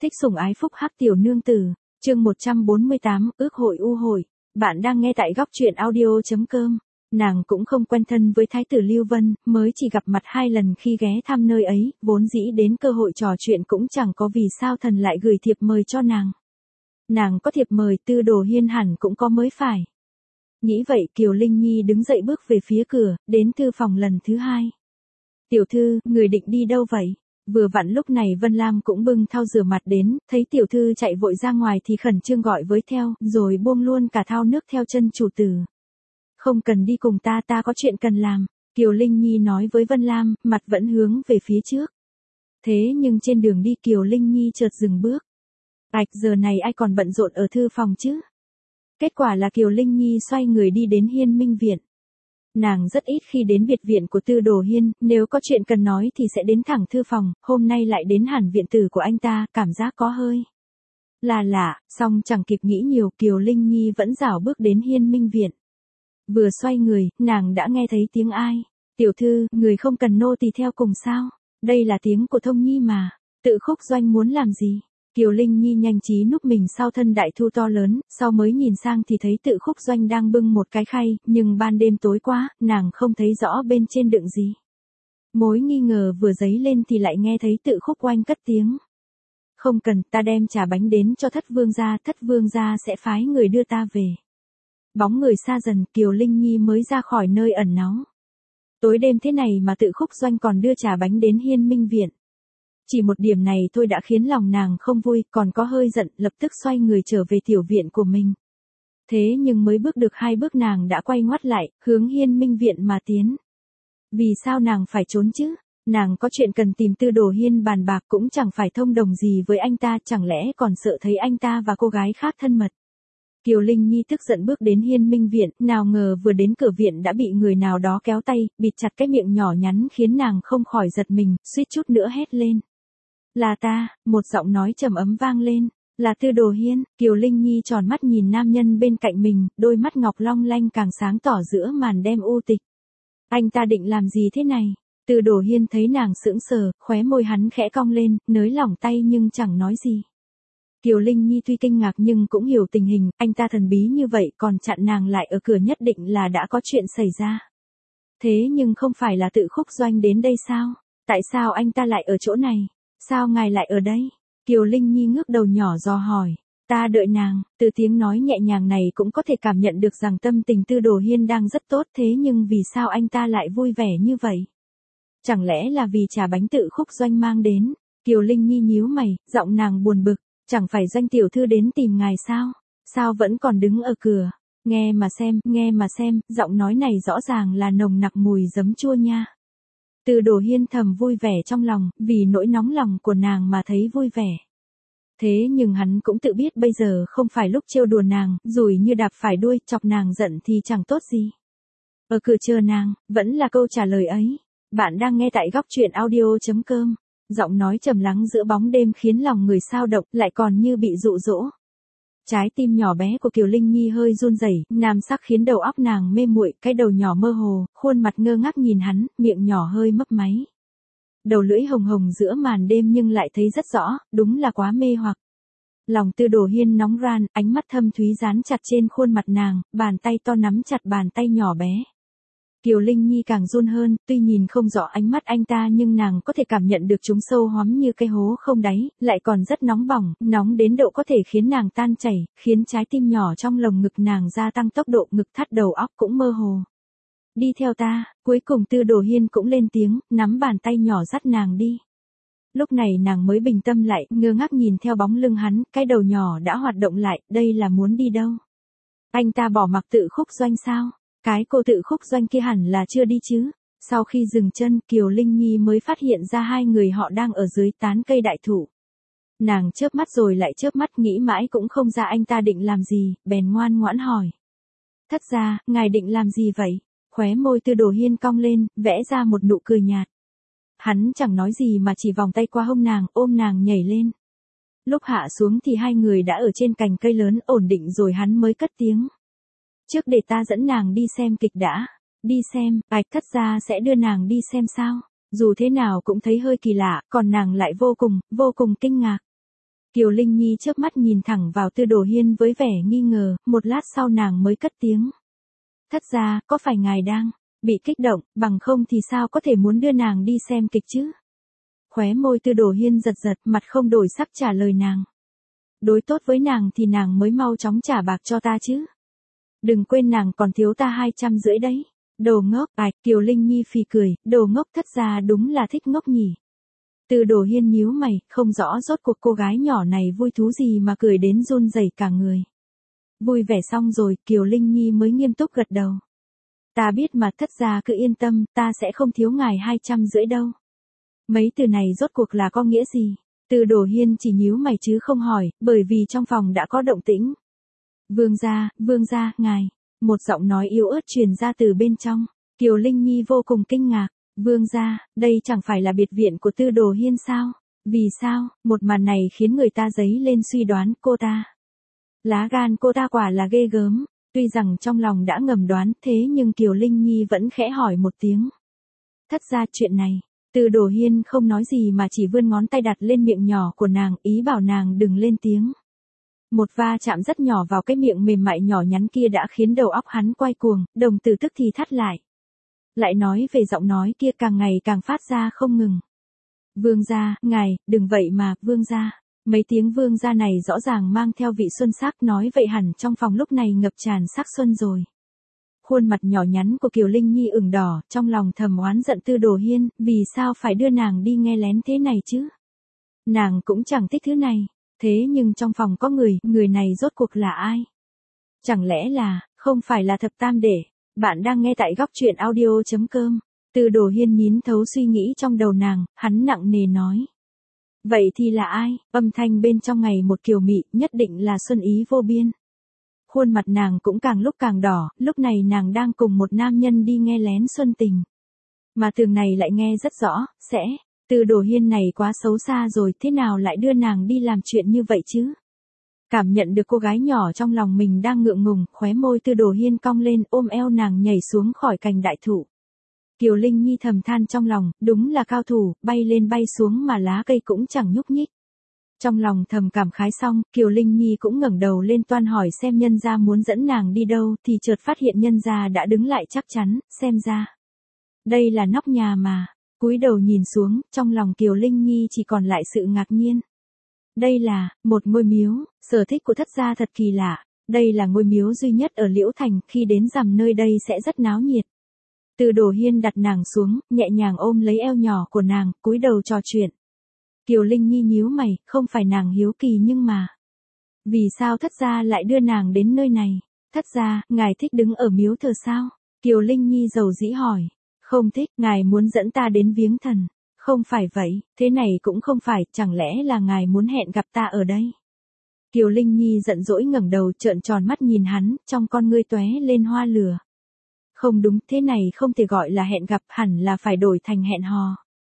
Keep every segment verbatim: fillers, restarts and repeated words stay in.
Thích sủng ái phúc hắc tiểu nương tử, chương một trăm bốn mươi tám, ước hội u hội. Bạn đang nghe tại góc truyện audio.com. Nàng cũng không quen thân với Thái tử Lưu Vân, mới chỉ gặp mặt hai lần khi ghé thăm nơi ấy, vốn dĩ đến cơ hội trò chuyện cũng chẳng có vì sao thần lại gửi thiệp mời cho nàng. Nàng có thiệp mời Tư Đồ Hiên hẳn cũng có mới phải. Nghĩ vậy Kiều Linh Nhi đứng dậy bước về phía cửa, đến thư phòng lần thứ hai. Tiểu thư, người định đi đâu vậy? Vừa vặn lúc này Vân Lam cũng bưng thau rửa mặt đến, thấy tiểu thư chạy vội ra ngoài thì khẩn trương gọi với theo, rồi buông luôn cả thau nước theo chân chủ tử. Không cần đi cùng ta, ta có chuyện cần làm, Kiều Linh Nhi nói với Vân Lam, mặt vẫn hướng về phía trước. Thế nhưng trên đường đi Kiều Linh Nhi chợt dừng bước. Ạch, giờ này ai còn bận rộn ở thư phòng chứ? Kết quả là Kiều Linh Nhi xoay người đi đến Hiên Minh Viện. Nàng rất ít khi đến biệt viện của Tư Đồ Hiên, nếu có chuyện cần nói thì sẽ đến thẳng thư phòng, hôm nay lại đến hẳn viện tử của anh ta, cảm giác có hơi là lạ, song chẳng kịp nghĩ nhiều, Kiều Linh Nhi vẫn rảo bước đến Hiên Minh Viện. Vừa xoay người, nàng đã nghe thấy tiếng ai. Tiểu thư, người không cần nô tỳ theo cùng sao? Đây là tiếng của Thông Nhi mà. Tự Khúc Doanh muốn làm gì? Kiều Linh Nhi nhanh trí núp mình sau thân đại thu to lớn, sau mới nhìn sang thì thấy Tự Khúc Doanh đang bưng một cái khay, nhưng ban đêm tối quá, nàng không thấy rõ bên trên đựng gì. Mối nghi ngờ vừa dấy lên thì lại nghe thấy Tự Khúc Oanh cất tiếng. Không cần, ta đem trà bánh đến cho Thất Vương gia, Thất Vương gia sẽ phái người đưa ta về. Bóng người xa dần, Kiều Linh Nhi mới ra khỏi nơi ẩn náu. Tối đêm thế này mà Tự Khúc Doanh còn đưa trà bánh đến Hiên Minh Viện. Chỉ một điểm này thôi đã khiến lòng nàng không vui, còn có hơi giận, lập tức xoay người trở về tiểu viện của mình. Thế nhưng mới bước được hai bước nàng đã quay ngoắt lại, hướng Hiên Minh Viện mà tiến. Vì sao nàng phải trốn chứ? Nàng có chuyện cần tìm Tư Đồ Hiên bàn bạc, cũng chẳng phải thông đồng gì với anh ta, chẳng lẽ còn sợ thấy anh ta và cô gái khác thân mật. Kiều Linh Nhi tức giận bước đến Hiên Minh Viện, nào ngờ vừa đến cửa viện đã bị người nào đó kéo tay, bịt chặt cái miệng nhỏ nhắn khiến nàng không khỏi giật mình, suýt chút nữa hét lên. Là ta, một giọng nói trầm ấm vang lên, là Tư Đồ Hiên. Kiều Linh Nhi tròn mắt nhìn nam nhân bên cạnh mình, đôi mắt ngọc long lanh càng sáng tỏ giữa màn đêm u tịch. Anh ta định làm gì thế này? Tư Đồ Hiên thấy nàng sững sờ, khóe môi hắn khẽ cong lên, nới lỏng tay nhưng chẳng nói gì. Kiều Linh Nhi tuy kinh ngạc nhưng cũng hiểu tình hình, anh ta thần bí như vậy còn chặn nàng lại ở cửa nhất định là đã có chuyện xảy ra. Thế nhưng không phải là Tự Khúc Doanh đến đây sao? Tại sao anh ta lại ở chỗ này? Sao ngài lại ở đây? Kiều Linh Nhi ngước đầu nhỏ dò hỏi. Ta đợi nàng, từ tiếng nói nhẹ nhàng này cũng có thể cảm nhận được rằng tâm tình Tư Đồ Hiên đang rất tốt, thế nhưng vì sao anh ta lại vui vẻ như vậy? Chẳng lẽ là vì trà bánh Tự Khúc Doanh mang đến? Kiều Linh Nhi nhíu mày, giọng nàng buồn bực. Chẳng phải Doanh tiểu thư đến tìm ngài sao? Sao vẫn còn đứng ở cửa? Nghe mà xem, nghe mà xem, giọng nói này rõ ràng là nồng nặc mùi giấm chua nha. Tư Đồ Hiên thầm vui vẻ trong lòng, vì nỗi nóng lòng của nàng mà thấy vui vẻ. Thế nhưng hắn cũng tự biết bây giờ không phải lúc trêu đùa nàng, rủi như đạp phải đuôi, chọc nàng giận thì chẳng tốt gì. Ở cửa chờ nàng, vẫn là câu trả lời ấy. Bạn đang nghe tại góc truyện audio.com. Giọng nói trầm lắng giữa bóng đêm khiến lòng người xao động, lại còn như bị dụ dỗ. Trái tim nhỏ bé của Kiều Linh Nhi hơi run rẩy, nam sắc khiến đầu óc nàng mê muội, cái đầu nhỏ mơ hồ, khuôn mặt ngơ ngác nhìn hắn, miệng nhỏ hơi mấp máy. Đầu lưỡi hồng hồng giữa màn đêm nhưng lại thấy rất rõ, đúng là quá mê hoặc. Lòng Tư Đồ Hiên nóng ran, ánh mắt thâm thúy dán chặt trên khuôn mặt nàng, bàn tay to nắm chặt bàn tay nhỏ bé. Kiều Linh Nhi càng run hơn, tuy nhìn không rõ ánh mắt anh ta nhưng nàng có thể cảm nhận được chúng sâu hoắm như cái hố không đáy, lại còn rất nóng bỏng, nóng đến độ có thể khiến nàng tan chảy, khiến trái tim nhỏ trong lồng ngực nàng gia tăng tốc độ, ngực thắt, đầu óc cũng mơ hồ. Đi theo ta, cuối cùng Tư Đồ Hiên cũng lên tiếng, nắm bàn tay nhỏ dắt nàng đi. Lúc này nàng mới bình tâm lại, ngơ ngác nhìn theo bóng lưng hắn, cái đầu nhỏ đã hoạt động lại, đây là muốn đi đâu? Anh ta bỏ mặc Tự Khúc Doanh sao? Cái cô Tự Khúc Doanh kia hẳn là chưa đi chứ. Sau khi dừng chân, Kiều Linh Nhi mới phát hiện ra hai người họ đang ở dưới tán cây đại thụ. Nàng chớp mắt rồi lại chớp mắt, nghĩ mãi cũng không ra anh ta định làm gì, bèn ngoan ngoãn hỏi. Thất gia, ngài định làm gì vậy? Khóe môi Tư Đồ Hiên cong lên, vẽ ra một nụ cười nhạt. Hắn chẳng nói gì mà chỉ vòng tay qua hông nàng, ôm nàng nhảy lên. Lúc hạ xuống thì hai người đã ở trên cành cây lớn ổn định rồi hắn mới cất tiếng. Trước để ta dẫn nàng đi xem kịch đã. Đi xem, Bạch Thất gia sẽ đưa nàng đi xem sao? Dù thế nào cũng thấy hơi kỳ lạ, còn nàng lại vô cùng, vô cùng kinh ngạc. Kiều Linh Nhi chớp mắt nhìn thẳng vào Tư Đồ Hiên với vẻ nghi ngờ, một lát sau nàng mới cất tiếng. Thất gia, có phải ngài đang bị kích động, bằng không thì sao có thể muốn đưa nàng đi xem kịch chứ? Khóe môi Tư Đồ Hiên giật giật, mặt không đổi sắc trả lời nàng. Đối tốt với nàng thì nàng mới mau chóng trả bạc cho ta chứ. Đừng quên nàng còn thiếu ta hai trăm rưỡi đấy. Đồ ngốc, ạch, Kiều Linh Nhi phì cười, đồ ngốc thất gia đúng là thích ngốc nhỉ. Tư Đồ Hiên nhíu mày, không rõ rốt cuộc cô gái nhỏ này vui thú gì mà cười đến run rẩy cả người. Vui vẻ xong rồi, Kiều Linh Nhi mới nghiêm túc gật đầu. Ta biết mà thất gia cứ yên tâm, ta sẽ không thiếu ngài hai trăm rưỡi đâu. Mấy từ này rốt cuộc là có nghĩa gì? Tư Đồ Hiên chỉ nhíu mày chứ không hỏi, bởi vì trong phòng đã có động tĩnh. Vương gia, vương gia, ngài. Một giọng nói yếu ớt truyền ra từ bên trong. Kiều Linh Nhi vô cùng kinh ngạc. Vương gia, đây chẳng phải là biệt viện của Tư Đồ Hiên sao? Vì sao? Một màn này khiến người ta dấy lên suy đoán cô ta. Lá gan cô ta quả là ghê gớm. Tuy rằng trong lòng đã ngầm đoán thế nhưng Kiều Linh Nhi vẫn khẽ hỏi một tiếng. Thất gia chuyện này. Tư Đồ Hiên không nói gì mà chỉ vươn ngón tay đặt lên miệng nhỏ của nàng, ý bảo nàng đừng lên tiếng. Một va chạm rất nhỏ vào cái miệng mềm mại nhỏ nhắn kia đã khiến đầu óc hắn quay cuồng, đồng tử tức thì thắt lại. Lại nói về giọng nói kia càng ngày càng phát ra không ngừng. Vương gia, ngài, đừng vậy mà, vương gia. Mấy tiếng vương gia này rõ ràng mang theo vị xuân sắc, nói vậy hẳn trong phòng lúc này ngập tràn sắc xuân rồi. Khuôn mặt nhỏ nhắn của Kiều Linh Nhi ửng đỏ, trong lòng thầm oán giận Tư Đồ Hiên, vì sao phải đưa nàng đi nghe lén thế này chứ? Nàng cũng chẳng thích thứ này, thế nhưng trong phòng có người, người này rốt cuộc là ai? Chẳng lẽ là, không phải là thập tam đệ? Bạn đang nghe tại góc truyện audio chấm com. Tư Đồ Hiên nhín thấu suy nghĩ trong đầu nàng, hắn nặng nề nói. Vậy thì là ai? Âm thanh bên trong ngày một kiều mị, nhất định là xuân ý vô biên. Khuôn mặt nàng cũng càng lúc càng đỏ, lúc này nàng đang cùng một nam nhân đi nghe lén xuân tình. Mà tường này lại nghe rất rõ, sẽ, Tư Đồ Hiên này quá xấu xa rồi, thế nào lại đưa nàng đi làm chuyện như vậy chứ? Cảm nhận được cô gái nhỏ trong lòng mình đang ngượng ngùng, khóe môi Tư Đồ Hiên cong lên ôm eo nàng nhảy xuống khỏi cành đại thụ. Kiều Linh Nhi thầm than trong lòng, đúng là cao thủ, bay lên bay xuống mà lá cây cũng chẳng nhúc nhích. Trong lòng thầm cảm khái xong, Kiều Linh Nhi cũng ngẩng đầu lên toan hỏi xem nhân gia muốn dẫn nàng đi đâu thì chợt phát hiện nhân gia đã đứng lại chắc chắn, xem ra. Đây là nóc nhà mà, cúi đầu nhìn xuống, trong lòng Kiều Linh Nhi chỉ còn lại sự ngạc nhiên. Đây là, một ngôi miếu, sở thích của thất gia thật kỳ lạ, đây là ngôi miếu duy nhất ở Liễu Thành, khi đến rằm nơi đây sẽ rất náo nhiệt. Tư Đồ Hiên đặt nàng xuống, nhẹ nhàng ôm lấy eo nhỏ của nàng, cúi đầu trò chuyện. Kiều Linh Nhi nhíu mày, không phải nàng hiếu kỳ nhưng mà. Vì sao thất gia lại đưa nàng đến nơi này? Thất gia, ngài thích đứng ở miếu thờ sao? Kiều Linh Nhi dầu dĩ hỏi. Không thích, ngài muốn dẫn ta đến viếng thần. Không phải vậy, thế này cũng không phải, chẳng lẽ là ngài muốn hẹn gặp ta ở đây? Kiều Linh Nhi giận dỗi ngẩng đầu trợn tròn mắt nhìn hắn, trong con ngươi tóe lên hoa lửa. Không đúng, thế này không thể gọi là hẹn gặp, hẳn là phải đổi thành hẹn hò.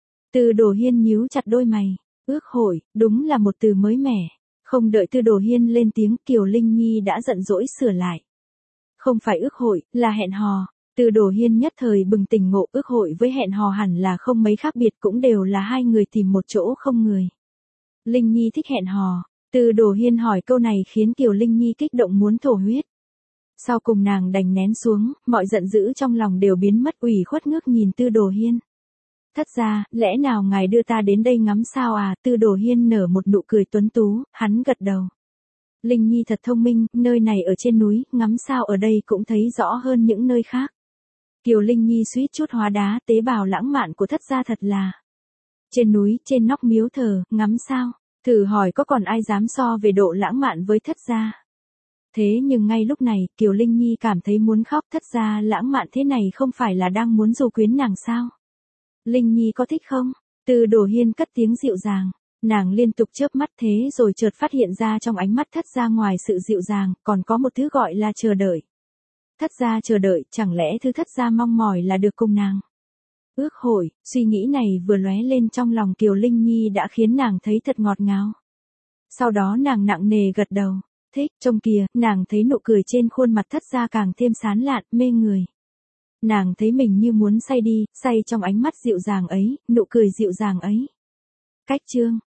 Tư Đồ Hiên nhíu chặt đôi mày, ước hội, đúng là một từ mới mẻ. Không đợi Tư Đồ Hiên lên tiếng, Kiều Linh Nhi đã giận dỗi sửa lại. Không phải ước hội, là hẹn hò. Tư Đồ Hiên nhất thời bừng tỉnh ngộ, ước hội với hẹn hò hẳn là không mấy khác biệt, cũng đều là hai người tìm một chỗ không người. Linh Nhi thích hẹn hò. Tư Đồ Hiên hỏi câu này khiến Kiều Linh Nhi kích động muốn thổ huyết. Sau cùng nàng đành nén xuống, mọi giận dữ trong lòng đều biến mất, ủy khuất ngước nhìn Tư Đồ Hiên. Thất gia, lẽ nào ngài đưa ta đến đây ngắm sao à? Tư Đồ Hiên nở một nụ cười tuấn tú, hắn gật đầu. Linh Nhi thật thông minh, nơi này ở trên núi, ngắm sao ở đây cũng thấy rõ hơn những nơi khác. Kiều Linh Nhi suýt chút hóa đá, tế bào lãng mạn của thất gia thật là. Trên núi, trên nóc miếu thờ, ngắm sao? Thử hỏi có còn ai dám so về độ lãng mạn với thất gia? Thế nhưng ngay lúc này, Kiều Linh Nhi cảm thấy muốn khóc, thất gia lãng mạn thế này không phải là đang muốn dụ quyến nàng sao? Linh Nhi có thích không? Tư Đồ Hiên cất tiếng dịu dàng. Nàng liên tục chớp mắt thế rồi chợt phát hiện ra trong ánh mắt thất gia ngoài sự dịu dàng, còn có một thứ gọi là chờ đợi. Thất gia chờ đợi, chẳng lẽ thứ thất gia mong mỏi là được cùng nàng? Ước hội, suy nghĩ này vừa lóe lên trong lòng Kiều Linh Nhi đã khiến nàng thấy thật ngọt ngào. Sau đó nàng nặng nề gật đầu. Thích, trông kìa, nàng thấy nụ cười trên khuôn mặt thất gia càng thêm sán lạn, mê người. Nàng thấy mình như muốn say đi, say trong ánh mắt dịu dàng ấy, nụ cười dịu dàng ấy. Cách chương